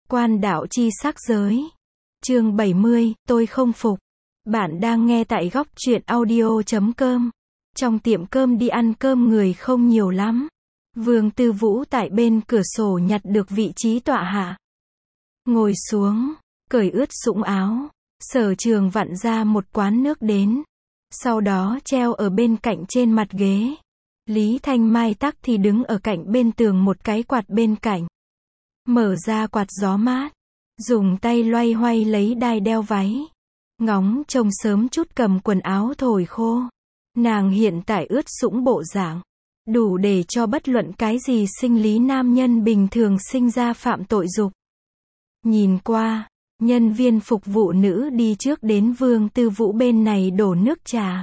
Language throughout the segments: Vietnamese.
Quan đạo chi sắc giới. Chương 70, tôi không phục. Bạn đang nghe tại góc truyện audio.com. Trong tiệm cơm đi ăn cơm người không nhiều lắm. Vương Tư Vũ tại bên cửa sổ nhặt được vị trí tọa hạ. Ngồi xuống, cởi ướt sũng áo. Sở Trường vặn ra một quán nước đến. Sau đó treo ở bên cạnh trên mặt ghế. Lý Thanh Mai tắc thì đứng ở cạnh bên tường một cái quạt bên cạnh. Mở ra quạt gió mát. Dùng tay loay hoay lấy đai đeo váy. Ngóng trông sớm chút cầm quần áo thổi khô. Nàng hiện tại ướt sũng bộ dạng. Đủ để cho bất luận cái gì sinh lý nam nhân bình thường sinh ra phạm tội dục. Nhìn qua, nhân viên phục vụ nữ đi trước đến Vương Tư Vũ bên này đổ nước trà.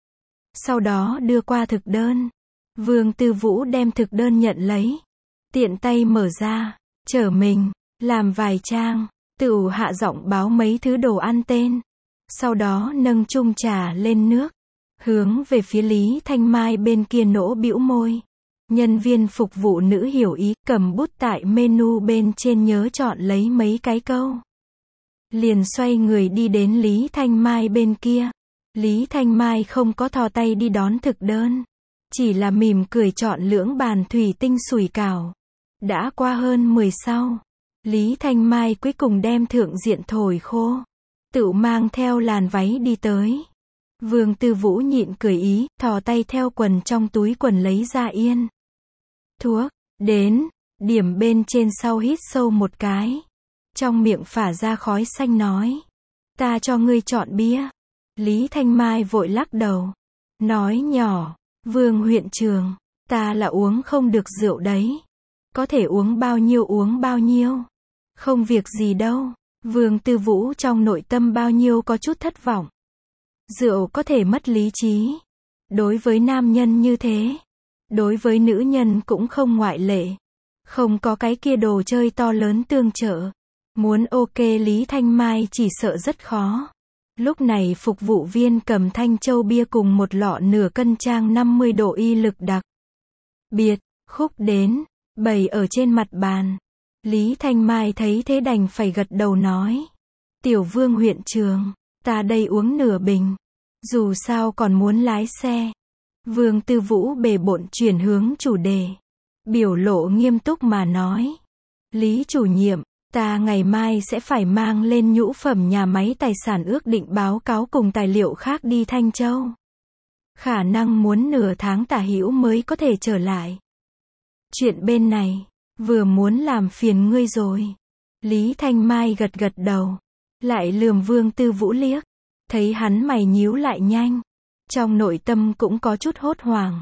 Sau đó đưa qua thực đơn. Vương Tư Vũ đem thực đơn nhận lấy. Tiện tay mở ra, chở mình, làm vài trang, tự hạ giọng báo mấy thứ đồ ăn tên. Sau đó nâng chung trà lên nước. Hướng về phía Lý Thanh Mai bên kia nỗ bĩu môi. Nhân viên phục vụ nữ hiểu ý, cầm bút tại menu bên trên nhớ chọn lấy mấy cái câu. Liền xoay người đi đến Lý Thanh Mai bên kia. Lý Thanh Mai không có thò tay đi đón thực đơn. Chỉ là mỉm cười chọn lưỡng bàn thủy tinh sủi cảo. Đã qua hơn 10 sau. Lý Thanh Mai cuối cùng đem thượng diện thổi khô. Tự mang theo làn váy đi tới. Vương Tư Vũ nhịn cười ý, thò tay theo quần trong túi quần lấy ra yên. Thuốc, đến, điểm bên trên sau hít sâu một cái. Trong miệng phả ra khói xanh nói. Ta cho ngươi chọn bia. Lý Thanh Mai vội lắc đầu. Nói nhỏ, Vương huyện trường, ta là uống không được rượu đấy. Có thể uống bao nhiêu. Không việc gì đâu. Vương Tư Vũ trong nội tâm bao nhiêu có chút thất vọng. Rượu có thể mất lý trí. Đối với nam nhân như thế. Đối với nữ nhân cũng không ngoại lệ. Không có cái kia đồ chơi to lớn tương trợ. Muốn ok Lý Thanh Mai chỉ sợ rất khó. Lúc này phục vụ viên cầm Thanh Châu bia cùng một lọ nửa cân trang 50 độ y lực đặc biệt, khúc đến, bày ở trên mặt bàn. Lý Thanh Mai thấy thế đành phải gật đầu nói. Tiểu Vương huyện trường, ta đây uống nửa bình. Dù sao còn muốn lái xe. Vương Tư Vũ bề bộn chuyển hướng chủ đề. Biểu lộ nghiêm túc mà nói. Lý chủ nhiệm, ta ngày mai sẽ phải mang lên nhũ phẩm nhà máy tài sản ước định báo cáo cùng tài liệu khác đi Thanh Châu. Khả năng muốn nửa tháng tả hữu mới có thể trở lại. Chuyện bên này, vừa muốn làm phiền ngươi rồi. Lý Thanh Mai gật gật đầu. Lại lườm Vương Tư Vũ liếc. Thấy hắn mày nhíu lại nhanh. Trong nội tâm cũng có chút hốt hoảng.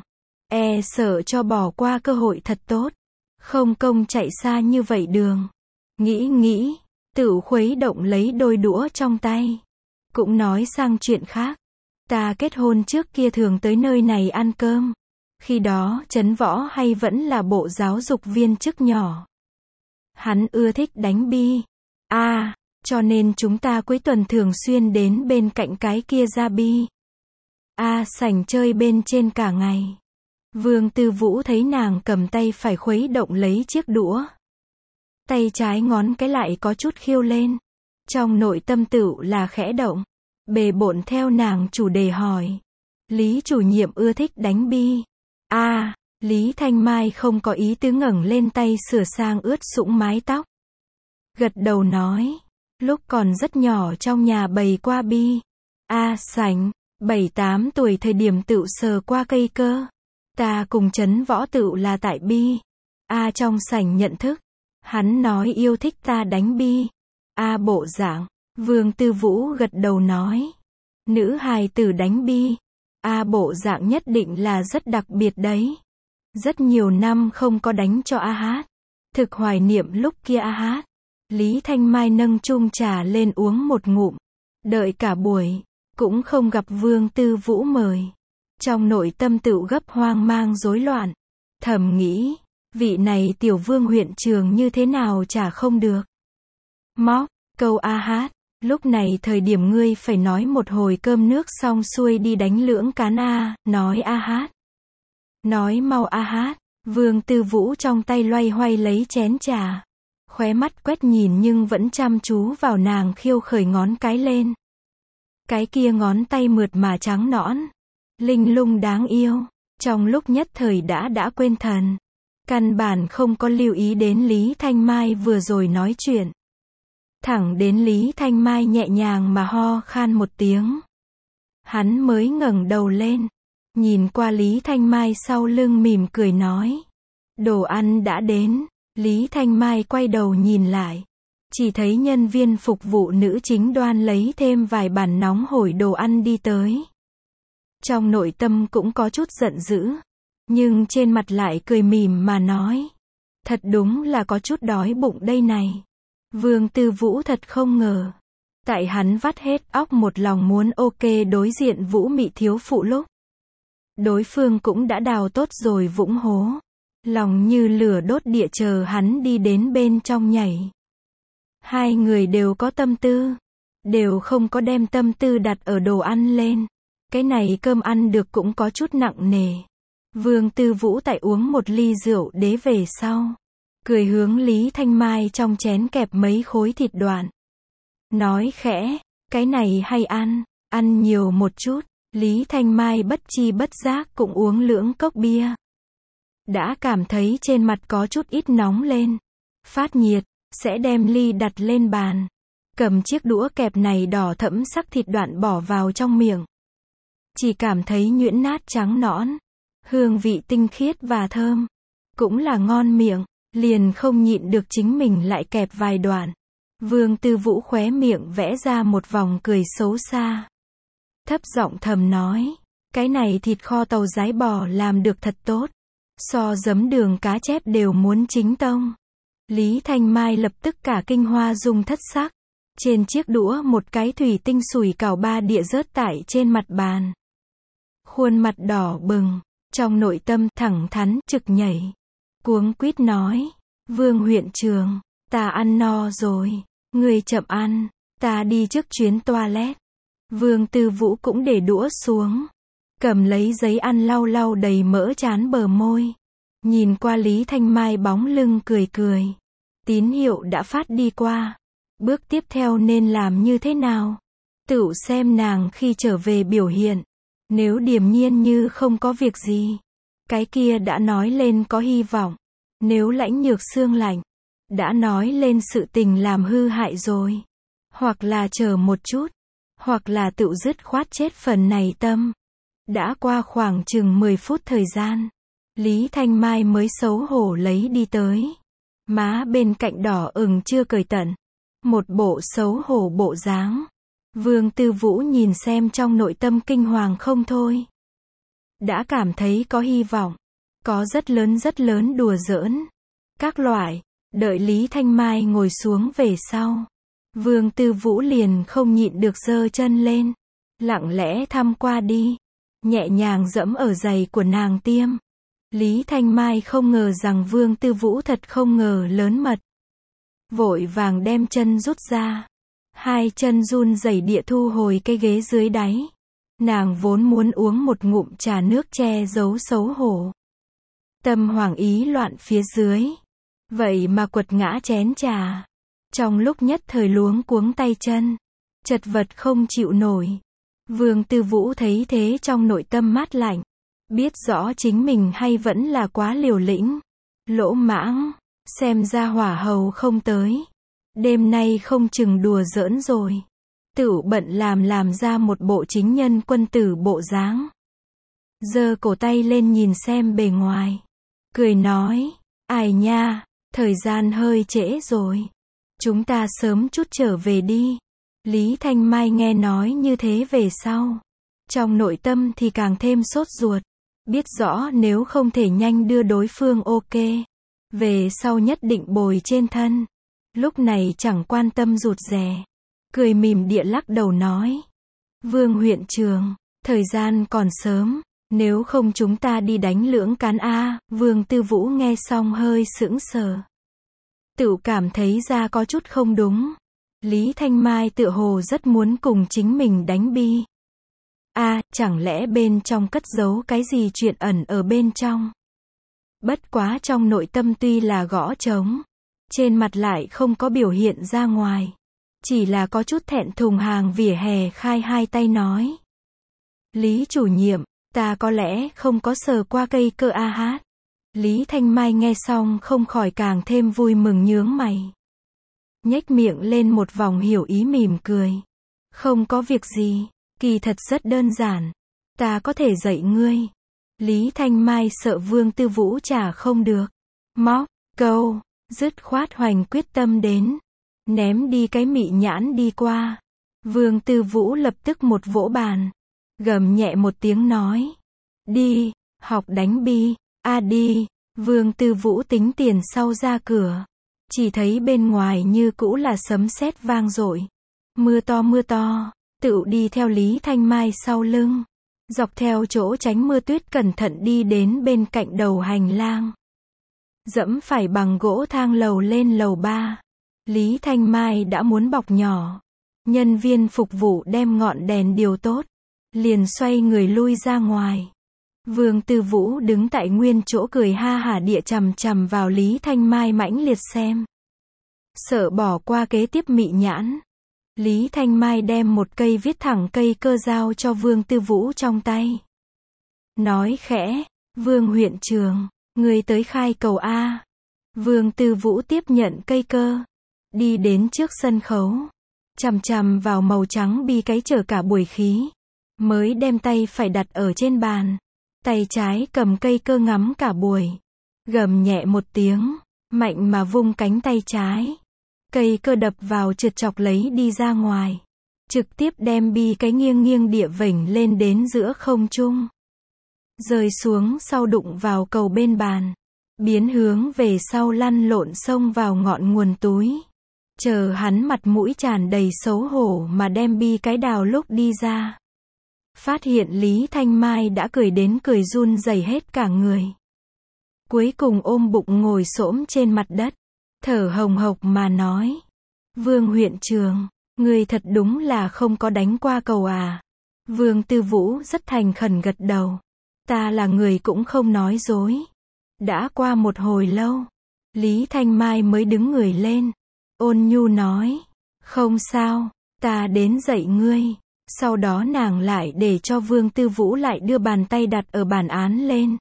Sợ cho bỏ qua cơ hội thật tốt. Không công chạy xa như vậy đường. Nghĩ, tự khuấy động lấy đôi đũa trong tay. Cũng nói sang chuyện khác. Ta kết hôn trước kia thường tới nơi này ăn cơm. Khi đó Trấn Võ hay vẫn là bộ giáo dục viên chức nhỏ. Hắn ưa thích đánh bi. Cho nên chúng ta cuối tuần thường xuyên đến bên cạnh cái kia ra bi. Sảnh chơi bên trên cả ngày. Vương Tư Vũ thấy nàng cầm tay phải khuấy động lấy chiếc đũa. Tay trái ngón cái lại có chút khiêu lên. Trong nội tâm tựu là khẽ động. Bề bộn theo nàng chủ đề hỏi. Lý chủ nhiệm ưa thích đánh bi. Lý Thanh Mai không có ý tứ ngẩng lên tay sửa sang ướt sũng mái tóc. Gật đầu nói. Lúc còn rất nhỏ trong nhà bày qua bi. Sảnh, 7-8 tuổi thời điểm tựu sờ qua cây cơ. Ta cùng Trấn Võ tựu là tại bi. Trong sảnh nhận thức. Hắn nói yêu thích ta đánh bi. Bộ dạng. Vương Tư Vũ gật đầu nói. Nữ hài tử đánh bi. Bộ dạng nhất định là rất đặc biệt đấy. Rất nhiều năm không có đánh cho hát. Thực hoài niệm lúc kia hát. Lý Thanh Mai nâng chung trà lên uống một ngụm. Đợi cả buổi. Cũng không gặp Vương Tư Vũ mời. Trong nội tâm tựu gấp hoang mang rối loạn. Thầm nghĩ. Vị này tiểu Vương huyện trường như thế nào chả không được. Móc, câu hát. Lúc này thời điểm ngươi phải nói một hồi cơm nước xong xuôi đi đánh lưỡng cán nói hát. Nói mau hát. Vương Tư Vũ trong tay loay hoay lấy chén trà. khóe mắt quét nhìn nhưng vẫn chăm chú vào nàng khiêu khởi ngón cái lên. Cái kia ngón tay mượt mà trắng nõn, linh lung đáng yêu, trong lúc nhất thời đã quên thần. Căn bản không có lưu ý đến Lý Thanh Mai vừa rồi nói chuyện. Thẳng đến Lý Thanh Mai nhẹ nhàng mà ho khan một tiếng. Hắn mới ngẩng đầu lên, nhìn qua Lý Thanh Mai sau lưng mỉm cười nói. Đồ ăn đã đến. Lý Thanh Mai quay đầu nhìn lại. Chỉ thấy nhân viên phục vụ nữ chính đoan lấy thêm vài bàn nóng hổi đồ ăn đi tới. Trong nội tâm cũng có chút giận dữ, nhưng trên mặt lại cười mỉm mà nói. Thật đúng là có chút đói bụng đây này. Vương Tư Vũ thật không ngờ. Tại hắn vắt hết óc một lòng muốn ok đối diện Vũ Mị thiếu phụ lúc. Đối phương cũng đã đào tốt rồi vũng hố. Lòng như lửa đốt địa chờ hắn đi đến bên trong nhảy. Hai người đều có tâm tư. Đều không có đem tâm tư đặt ở đồ ăn lên. Cái này cơm ăn được cũng có chút nặng nề. Vương Tư Vũ tại uống một ly rượu đế về sau. Cười hướng Lý Thanh Mai trong chén kẹp mấy khối thịt đoạn. Nói khẽ, cái này hay ăn nhiều một chút. Lý Thanh Mai bất chi bất giác cũng uống lưỡng cốc bia. Đã cảm thấy trên mặt có chút ít nóng lên. Phát nhiệt, sẽ đem ly đặt lên bàn. Cầm chiếc đũa kẹp này đỏ thẫm sắc thịt đoạn bỏ vào trong miệng. Chỉ cảm thấy nhuyễn nát trắng nõn. Hương vị tinh khiết và thơm. Cũng là ngon miệng, liền không nhịn được chính mình lại kẹp vài đoạn. Vương Tư Vũ khóe miệng vẽ ra một vòng cười xấu xa. Thấp giọng thầm nói, cái này thịt kho tàu rái bò làm được thật tốt. So giấm đường cá chép đều muốn chính tông. Lý Thanh Mai lập tức cả kinh hoa dung thất sắc. Trên chiếc đũa một cái thủy tinh sủi cảo ba địa rớt tại trên mặt bàn. Khuôn mặt đỏ bừng, trong nội tâm thẳng thắn trực nhảy. Cuống quýt nói, Vương huyện trường, ta ăn no rồi, người chậm ăn, ta đi trước chuyến toilet. Vương Tư Vũ cũng để đũa xuống, cầm lấy giấy ăn lau lau đầy mỡ trán bờ môi. Nhìn qua Lý Thanh Mai bóng lưng cười cười. Tín hiệu đã phát đi qua. Bước tiếp theo nên làm như thế nào? Tự xem nàng khi trở về biểu hiện. Nếu điềm nhiên như không có việc gì, cái kia đã nói lên có hy vọng. Nếu lãnh nhược xương lạnh, đã nói lên sự tình làm hư hại rồi. Hoặc là chờ một chút, hoặc là tự dứt khoát chết phần này tâm. Đã qua khoảng chừng 10 phút thời gian, Lý Thanh Mai mới xấu hổ lấy đi tới. Má bên cạnh đỏ ửng chưa cởi tận. Một bộ xấu hổ bộ dáng. Vương Tư Vũ nhìn xem trong nội tâm kinh hoàng không thôi. Đã cảm thấy có hy vọng. Có rất lớn đùa giỡn. Các loại, đợi Lý Thanh Mai ngồi xuống về sau. Vương Tư Vũ liền không nhịn được giơ chân lên. Lặng lẽ thăm qua đi. Nhẹ nhàng dẫm ở giày của nàng tiêm. Lý Thanh Mai không ngờ rằng Vương Tư Vũ thật không ngờ lớn mật. Vội vàng đem chân rút ra. Hai chân run rẩy địa thu hồi cái ghế dưới đáy. Nàng vốn muốn uống một ngụm trà nước che giấu xấu hổ. Tâm hoảng ý loạn phía dưới. Vậy mà quật ngã chén trà. Trong lúc nhất thời luống cuống tay chân. Chật vật không chịu nổi. Vương Tư Vũ thấy thế trong nội tâm mát lạnh. Biết rõ chính mình hay vẫn là quá liều lĩnh. Lỗ mãng. Xem ra hỏa hầu không tới. Đêm nay không chừng đùa giỡn rồi. Tửu bận làm ra một bộ chính nhân quân tử bộ dáng. Giơ cổ tay lên nhìn xem bề ngoài. Cười nói, ai nha, thời gian hơi trễ rồi. Chúng ta sớm chút trở về đi. Lý Thanh Mai nghe nói như thế về sau. Trong nội tâm thì càng thêm sốt ruột. Biết rõ nếu không thể nhanh đưa đối phương ok. Về sau nhất định bồi trên thân. Lúc này chẳng quan tâm rụt rè. Cười mỉm địa lắc đầu nói. Vương huyện trường, thời gian còn sớm. Nếu không chúng ta đi đánh lưỡng cán A. Vương Tư Vũ nghe xong hơi sững sờ. Tự cảm thấy ra có chút không đúng. Lý Thanh Mai tựa hồ rất muốn cùng chính mình đánh bi. Chẳng lẽ bên trong cất giấu cái gì chuyện ẩn ở bên trong. Bất quá trong nội tâm tuy là gõ trống. trên mặt lại không có biểu hiện ra ngoài. Chỉ là có chút thẹn thùng hàng vỉa hè khai hai tay nói. Lý chủ nhiệm, ta có lẽ không có sờ qua cây cơ a hát. Lý Thanh Mai nghe xong không khỏi càng thêm vui mừng nhướng mày. Nhếch miệng lên một vòng hiểu ý mỉm cười. Không có việc gì, kỳ thật rất đơn giản. Ta có thể dạy ngươi. Lý Thanh Mai sợ Vương Tư Vũ trả không được. Móc, câu, dứt khoát hoành quyết tâm đến. Ném đi cái mị nhãn đi qua. Vương Tư Vũ lập tức một vỗ bàn. Gầm nhẹ một tiếng nói. Đi, học đánh bi, đi. Vương Tư Vũ tính tiền sau ra cửa. Chỉ thấy bên ngoài như cũ là sấm sét vang dội. Mưa to, tựu đi theo Lý Thanh Mai sau lưng. Dọc theo chỗ tránh mưa tuyết cẩn thận đi đến bên cạnh đầu hành lang. Dẫm phải bằng gỗ thang lầu lên lầu 3. Lý Thanh Mai đã muốn bọc nhỏ. Nhân viên phục vụ đem ngọn đèn điều tốt. Liền xoay người lui ra ngoài. Vương Tư Vũ đứng tại nguyên chỗ cười ha hả địa chằm chằm vào Lý Thanh Mai mãnh liệt xem. Sợ bỏ qua kế tiếp mị nhãn. Lý Thanh Mai đem một cây viết thẳng cây cơ giao cho Vương Tư Vũ trong tay. Nói khẽ, Vương huyện trường, người tới khai cầu A. Vương Tư Vũ tiếp nhận cây cơ. Đi đến trước sân khấu. Chằm chằm vào màu trắng bi cái chở cả buổi khí. Mới đem tay phải đặt ở trên bàn. Tay trái cầm cây cơ ngắm cả buổi. Gầm nhẹ một tiếng. Mạnh mà vung cánh tay trái. Cây cơ đập vào trượt chọc lấy đi ra ngoài. Trực tiếp đem bi cái nghiêng nghiêng địa vểnh lên đến giữa không trung. Rơi xuống sau đụng vào cầu bên bàn. Biến hướng về sau lăn lộn xông vào ngọn nguồn túi. Chờ hắn mặt mũi tràn đầy xấu hổ mà đem bi cái đào lúc đi ra. Phát hiện Lý Thanh Mai đã cười đến cười run rẩy hết cả người. Cuối cùng ôm bụng ngồi xổm trên mặt đất. Thở hồng hộc mà nói. Vương huyện trường, người thật đúng là không có đánh qua cầu à. Vương Tư Vũ rất thành khẩn gật đầu. Ta là người cũng không nói dối. Đã qua một hồi lâu. Lý Thanh Mai mới đứng người lên. Ôn nhu nói. Không sao, ta đến dạy ngươi. Sau đó nàng lại để cho Vương Tư Vũ lại đưa bàn tay đặt ở bản án lên.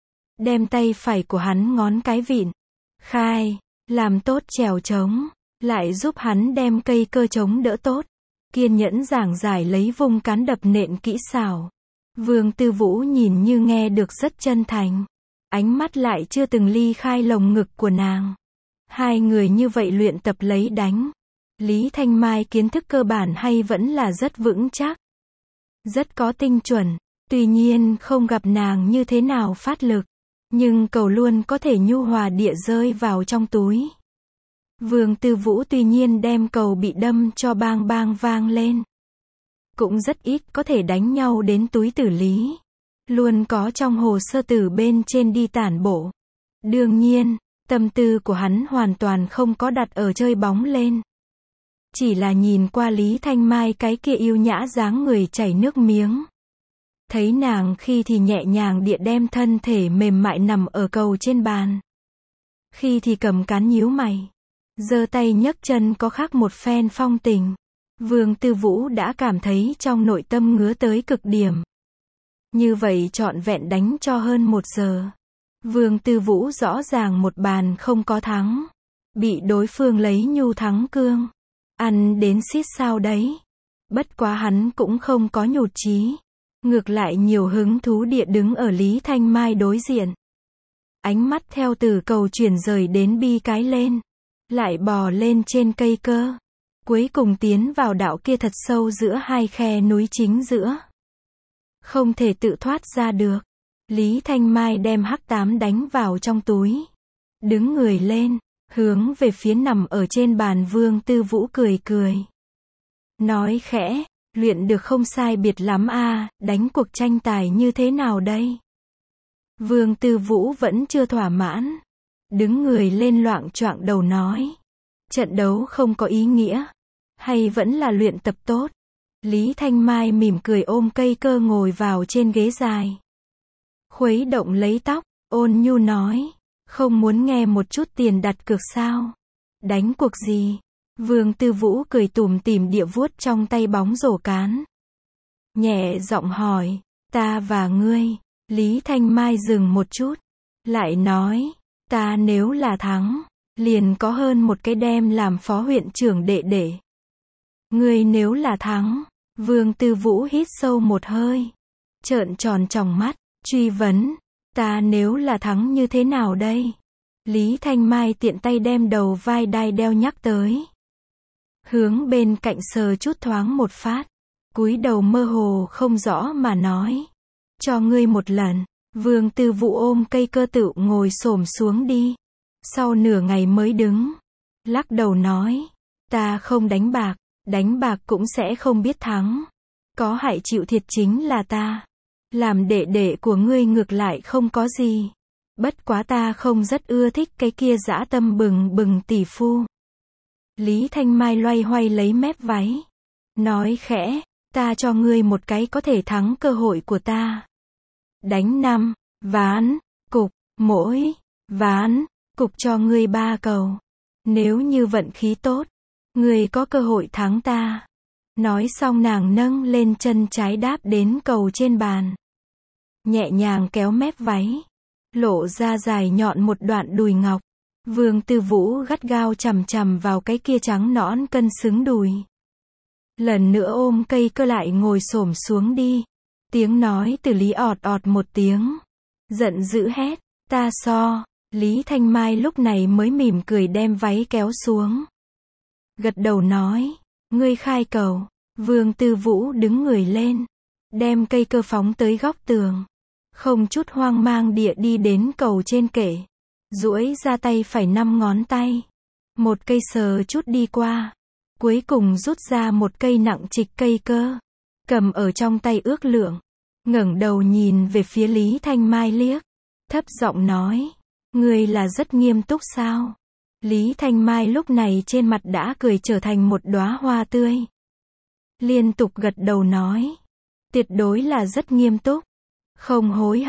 Đem tay phải của hắn ngón cái vịn. Khai. Làm tốt trèo trống, lại giúp hắn đem cây cơ chống đỡ tốt. Kiên nhẫn giảng giải lấy vung cán đập nện kỹ xảo. Vương Tư Vũ nhìn như nghe được rất chân thành. Ánh mắt lại chưa từng ly khai lồng ngực của nàng. Hai người như vậy luyện tập lấy đánh. Lý Thanh Mai kiến thức cơ bản hay vẫn là rất vững chắc. Rất có tinh chuẩn. Tuy nhiên không gặp nàng như thế nào phát lực. Nhưng cầu luôn có thể nhu hòa địa rơi vào trong túi. Vương Tư Vũ tuy nhiên đem cầu bị đâm cho bang bang vang lên. Cũng rất ít có thể đánh nhau đến túi tử lý. Luôn có trong hồ sơ tử bên trên đi tản bộ. Đương nhiên, tâm tư của hắn hoàn toàn không có đặt ở chơi bóng lên. Chỉ là nhìn qua Lý Thanh Mai cái kia yêu nhã dáng người chảy nước miếng. Thấy nàng khi thì nhẹ nhàng địa đem thân thể mềm mại nằm ở cầu trên bàn. Khi thì cầm cán nhíu mày. Giơ tay nhấc chân có khác một phen phong tình. Vương Tư Vũ đã cảm thấy trong nội tâm ngứa tới cực điểm. Như vậy trọn vẹn đánh cho hơn 1 giờ. Vương Tư Vũ rõ ràng một bàn không có thắng. Bị đối phương lấy nhu thắng cương. Ăn đến xít sao đấy. Bất quá hắn cũng không có nhụt chí. Ngược lại nhiều hứng thú địa đứng ở Lý Thanh Mai đối diện. Ánh mắt theo từ cầu chuyển rời đến bi cái lên. Lại bò lên trên cây cơ. Cuối cùng tiến vào đạo kia thật sâu giữa hai khe núi chính giữa. Không thể tự thoát ra được. Lý Thanh Mai đem hắc tám đánh vào trong túi. Đứng người lên, hướng về phía nằm ở trên bàn Vương Tư Vũ cười cười. Nói khẽ. Luyện được không sai biệt lắm a, đánh cuộc tranh tài như thế nào đây? Vương Tư Vũ vẫn chưa thỏa mãn. Đứng người lên loạng choạng đầu nói. Trận đấu không có ý nghĩa. Hay vẫn là luyện tập tốt? Lý Thanh Mai mỉm cười ôm cây cơ ngồi vào trên ghế dài. Khuấy động lấy tóc, ôn nhu nói. Không muốn nghe một chút tiền đặt cược sao? Đánh cuộc gì? Vương Tư Vũ cười tủm tỉm địa vuốt trong tay bóng rổ cán. Nhẹ giọng hỏi, ta và ngươi. Lý Thanh Mai dừng một chút, lại nói, ta nếu là thắng, liền có hơn một cái đem làm phó huyện trưởng đệ đệ. Ngươi nếu là thắng, Vương Tư Vũ hít sâu một hơi, trợn tròn tròng mắt, truy vấn, ta nếu là thắng như thế nào đây? Lý Thanh Mai tiện tay đem đầu vai đai đeo nhắc tới. Hướng bên cạnh sờ chút thoáng một phát, cúi đầu mơ hồ không rõ mà nói. Cho ngươi một lần. Vương Tư Vũ ôm cây cơ tựu ngồi xổm xuống đi. Sau nửa ngày mới đứng. Lắc đầu nói. Ta không đánh bạc cũng sẽ không biết thắng. Có hại chịu thiệt chính là ta. Làm đệ đệ của ngươi ngược lại không có gì. Bất quá ta không rất ưa thích cái kia dã tâm bừng bừng tỷ phu. Lý Thanh Mai loay hoay lấy mép váy. Nói khẽ, ta cho ngươi một cái có thể thắng cơ hội của ta. Đánh 5 ván, cục, mỗi ván, cục cho ngươi 3 cầu. Nếu như vận khí tốt, ngươi có cơ hội thắng ta. Nói xong nàng nâng lên chân trái đáp đến cầu trên bàn. Nhẹ nhàng kéo mép váy. Lộ ra dài nhọn một đoạn đùi ngọc. Vương Tư Vũ gắt gao chằm chằm vào cái kia trắng nõn cân xứng đùi. Lần nữa ôm cây cơ lại ngồi xổm xuống đi. Tiếng nói từ Lý ọt ọt một tiếng. Giận dữ hét, ta so. Lý Thanh Mai lúc này mới mỉm cười đem váy kéo xuống. Gật đầu nói, ngươi khai cầu. Vương Tư Vũ đứng người lên. Đem cây cơ phóng tới góc tường. Không chút hoang mang địa đi đến cầu trên kệ. Duỗi ra tay phải 5 ngón tay. Một cây sờ chút đi qua. Cuối cùng rút ra một cây nặng trịch cây cơ. Cầm ở trong tay ước lượng. Ngẩng đầu nhìn về phía Lý Thanh Mai liếc. Thấp giọng nói. Ngươi là rất nghiêm túc sao? Lý Thanh Mai lúc này trên mặt đã cười trở thành một đóa hoa tươi. Liên tục gật đầu nói. Tuyệt đối là rất nghiêm túc. Không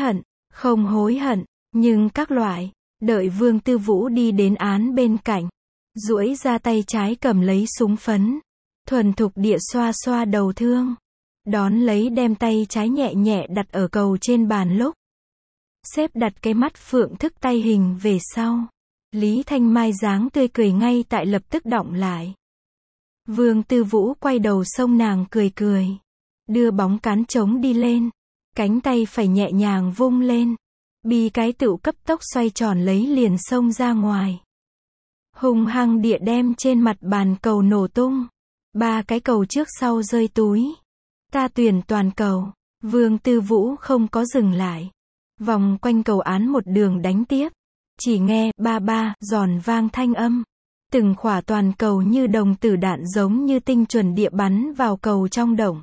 hối hận, nhưng các loại. Đợi Vương Tư Vũ đi đến án bên cạnh. Duỗi ra tay trái cầm lấy súng phấn. Thuần thục địa xoa xoa đầu thương. Đón lấy đem tay trái nhẹ nhẹ đặt ở cầu trên bàn lúc. Xếp đặt cái mắt phượng thức tay hình về sau. Lý Thanh Mai dáng tươi cười ngay tại lập tức đọng lại. Vương Tư Vũ quay đầu xông nàng cười cười. Đưa bóng cán trống đi lên. Cánh tay phải nhẹ nhàng vung lên. Bi cái tựu cấp tốc xoay tròn lấy liền xông ra ngoài. Hùng hăng địa đem trên mặt bàn cầu nổ tung. 3 cái cầu trước sau rơi túi. Ta tuyển toàn cầu. Vương Tư Vũ không có dừng lại. Vòng quanh cầu án một đường đánh tiếp. Chỉ nghe ba ba giòn vang thanh âm. Từng khỏa toàn cầu như đồng tử đạn giống như tinh chuẩn địa bắn vào cầu trong động.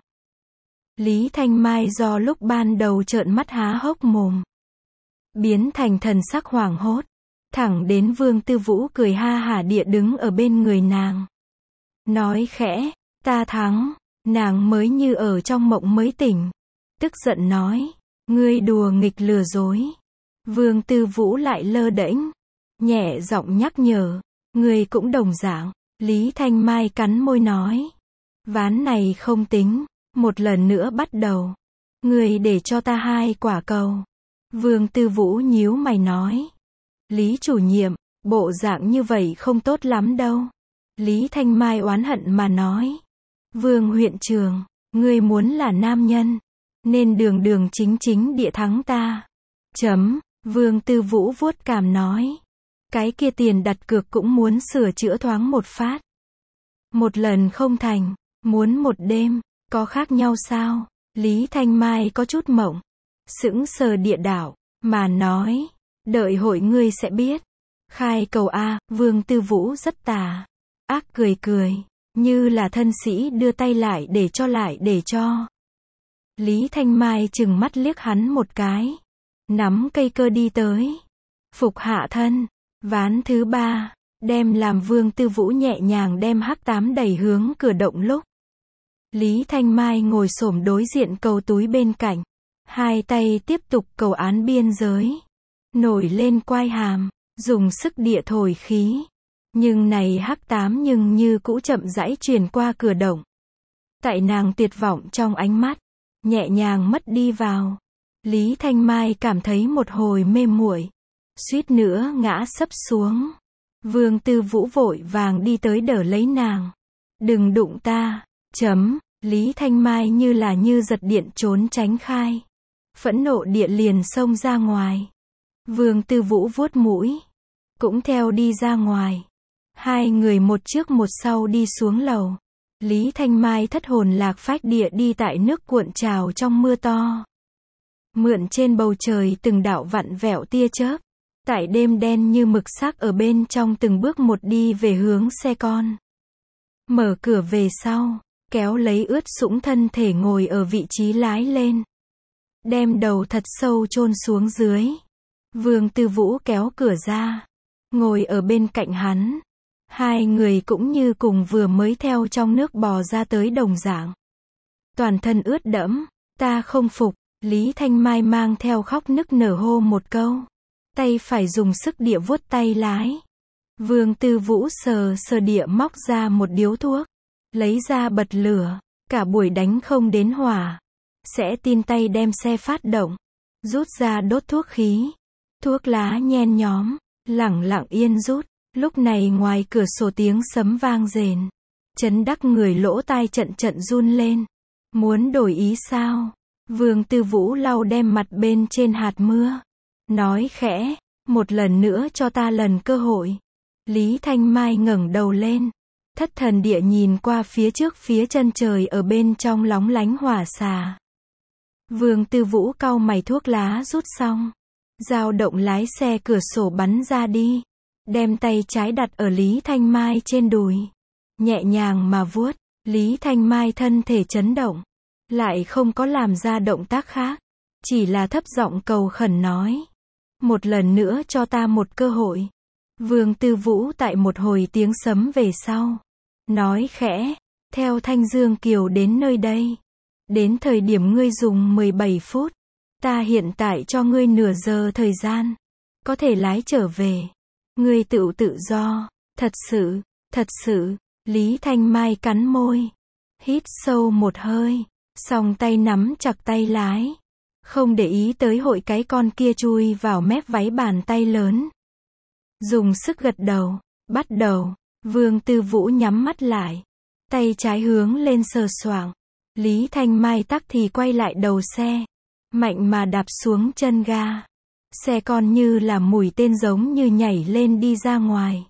Lý Thanh Mai do lúc ban đầu trợn mắt há hốc mồm. Biến thành thần sắc hoảng hốt. Thẳng đến Vương Tư Vũ cười ha hả địa đứng ở bên người nàng. Nói khẽ, ta thắng. Nàng mới như ở trong mộng mới tỉnh. Tức giận nói, ngươi đùa nghịch lừa dối. Vương Tư Vũ lại lơ đễnh. Nhẹ giọng nhắc nhở, ngươi cũng đồng dạng. Lý Thanh Mai cắn môi nói. Ván này không tính. Một lần nữa bắt đầu. Ngươi để cho ta 2 quả cầu. Vương Tư Vũ nhíu mày nói. Lý chủ nhiệm, bộ dạng như vậy không tốt lắm đâu. Lý Thanh Mai oán hận mà nói. Vương huyện trưởng, ngươi muốn là nam nhân. Nên đường đường chính chính địa thắng ta. Vương Tư Vũ vuốt cằm nói. Cái kia tiền đặt cược cũng muốn sửa chữa thoáng một phát. Một lần không thành, muốn một đêm, có khác nhau sao? Lý Thanh Mai có chút mộng. Sững sờ địa đảo, mà nói. Đợi hội ngươi sẽ biết. Khai cầu A, Vương Tư Vũ rất tà. Ác cười cười. Như là thân sĩ đưa tay lại để cho. Lý Thanh Mai chừng mắt liếc hắn một cái. Nắm cây cơ đi tới. Phục hạ thân. Ván thứ 3. Đem làm Vương Tư Vũ nhẹ nhàng đem hắc tám đẩy hướng cửa động lúc. Lý Thanh Mai ngồi xổm đối diện cầu túi bên cạnh. 2 tay tiếp tục cầu án biên giới. Nổi lên quai hàm. Dùng sức địa thổi khí. Nhưng này hắc tám nhưng như cũ chậm rãi truyền qua cửa động. Tại nàng tuyệt vọng trong ánh mắt, nhẹ nhàng mất đi vào. Lý Thanh Mai cảm thấy một hồi mê muội, suýt nữa ngã sấp xuống. Vương Tư Vũ vội vàng đi tới đỡ lấy nàng. Đừng đụng ta, Lý Thanh Mai như là như giật điện trốn tránh khai. Phẫn nộ địa liền xông ra ngoài. Vương Tư Vũ vuốt mũi, cũng theo đi ra ngoài. Hai người một trước một sau đi xuống lầu. Lý Thanh Mai thất hồn lạc phách địa đi tại nước cuộn trào trong mưa to. Mượn trên bầu trời từng đạo vặn vẹo tia chớp. Tại đêm đen như mực sắc ở bên trong từng bước một đi về hướng xe con. Mở cửa về sau, kéo lấy ướt sũng thân thể ngồi ở vị trí lái lên. Đem đầu thật sâu chôn xuống dưới. Vương Tư Vũ kéo cửa ra, ngồi ở bên cạnh hắn. Hai người cũng như cùng vừa mới theo trong nước bò ra tới đồng dạng. Toàn thân ướt đẫm, ta không phục, Lý Thanh Mai mang theo khóc nức nở hô một câu. Tay phải dùng sức địa vuốt tay lái. Vương Tư Vũ sờ sờ địa móc ra một điếu thuốc. Lấy ra bật lửa, cả buổi đánh không đến hỏa. Sẽ tin tay đem xe phát động. Rút ra đốt thuốc khí. Thuốc lá nhen nhóm, lẳng lặng yên rút. Lúc này ngoài cửa sổ tiếng sấm vang rền. Chấn đắc người lỗ tai trận trận run lên. Muốn đổi ý sao? Vương Tư Vũ lau đem mặt bên trên hạt mưa. Nói khẽ, một lần nữa cho ta lần cơ hội. Lý Thanh Mai ngẩng đầu lên. Thất thần địa nhìn qua phía trước phía chân trời ở bên trong lóng lánh hỏa xà. Vương Tư Vũ cau mày thuốc lá rút xong. Dao động lái xe cửa sổ bắn ra đi. Đem tay trái đặt ở Lý Thanh Mai trên đùi. Nhẹ nhàng mà vuốt. Lý Thanh Mai thân thể chấn động. Lại không có làm ra động tác khác. Chỉ là thấp giọng cầu khẩn nói. Một lần nữa cho ta một cơ hội. Vương Tư Vũ tại một hồi tiếng sấm về sau. Nói khẽ. Theo Thanh Dương Kiều đến nơi đây. Đến thời điểm ngươi dùng 17 phút. Ta hiện tại cho ngươi nửa giờ thời gian. Có thể lái trở về. Ngươi tự do. Thật sự. Lý Thanh Mai cắn môi. Hít sâu một hơi. Song tay nắm chặt tay lái. Không để ý tới hội cái con kia chui vào mép váy bàn tay lớn. Dùng sức gật đầu. Bắt đầu. Vương Tư Vũ nhắm mắt lại. Tay trái hướng lên sờ soạng. Lý Thanh Mai tắc thì quay lại đầu xe. Mạnh mà đạp xuống chân ga. Xe con như là mũi tên giống như nhảy lên đi ra ngoài.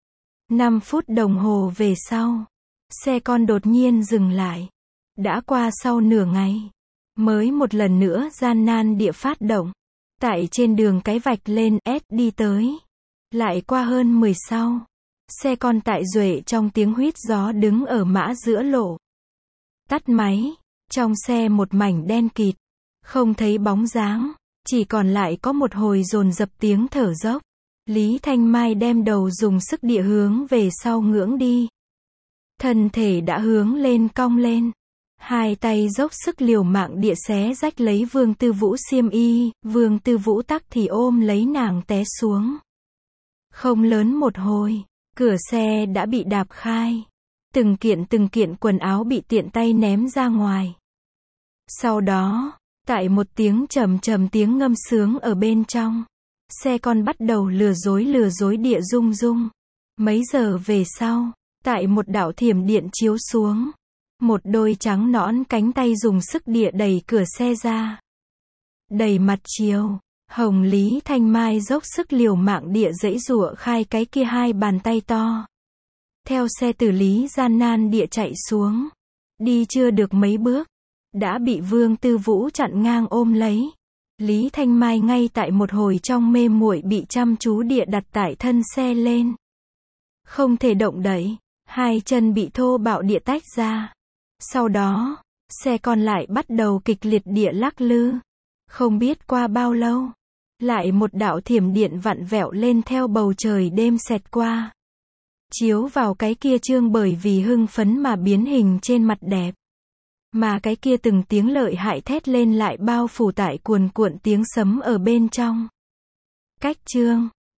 5 phút đồng hồ về sau. Xe con đột nhiên dừng lại. Đã qua sau nửa ngày. Mới một lần nữa gian nan địa phát động. Tại trên đường cái vạch lên S đi tới. Lại qua hơn 10 sau. Xe con tại Duệ trong tiếng huýt gió đứng ở mã giữa lộ. Tắt máy. Trong xe một mảnh đen kịt. Không thấy bóng dáng. Chỉ còn lại có một hồi dồn dập tiếng thở dốc. Lý Thanh Mai đem đầu dùng sức địa hướng về sau ngưỡng đi. Thân thể đã hướng lên cong lên. Hai tay dốc sức liều mạng địa xé rách lấy Vương Tư Vũ xiêm y. Vương Tư Vũ tắc thì ôm lấy nàng té xuống. Không lớn một hồi. Cửa xe đã bị đạp khai. Từng kiện quần áo bị tiện tay ném ra ngoài. Sau đó, tại một tiếng trầm tiếng ngâm sướng ở bên trong. Xe con bắt đầu lừa dối địa rung rung. Mấy giờ về sau, tại một đạo thiểm điện chiếu xuống. Một đôi trắng nõn cánh tay dùng sức địa đẩy cửa xe ra. Đầy mặt chiều, hồng Lý Thanh Mai dốc sức liều mạng địa giãy giụa khai cái kia hai bàn tay to. Theo xe tử Lý gian nan địa chạy xuống. Đi chưa được mấy bước. Đã bị Vương Tư Vũ chặn ngang ôm lấy. Lý Thanh Mai ngay tại một hồi trong mê muội bị chăm chú địa đặt tại thân xe lên. Không thể động đậy. Hai chân bị thô bạo địa tách ra. Sau đó, xe còn lại bắt đầu kịch liệt địa lắc lư. Không biết qua bao lâu. Lại một đạo thiểm điện vặn vẹo lên theo bầu trời đêm xẹt qua. Chiếu vào cái kia trương bởi vì hưng phấn mà biến hình trên mặt đẹp. Mà cái kia từng tiếng lợi hại thét lên lại bao phủ tại cuồn cuộn tiếng sấm ở bên trong. Cách chương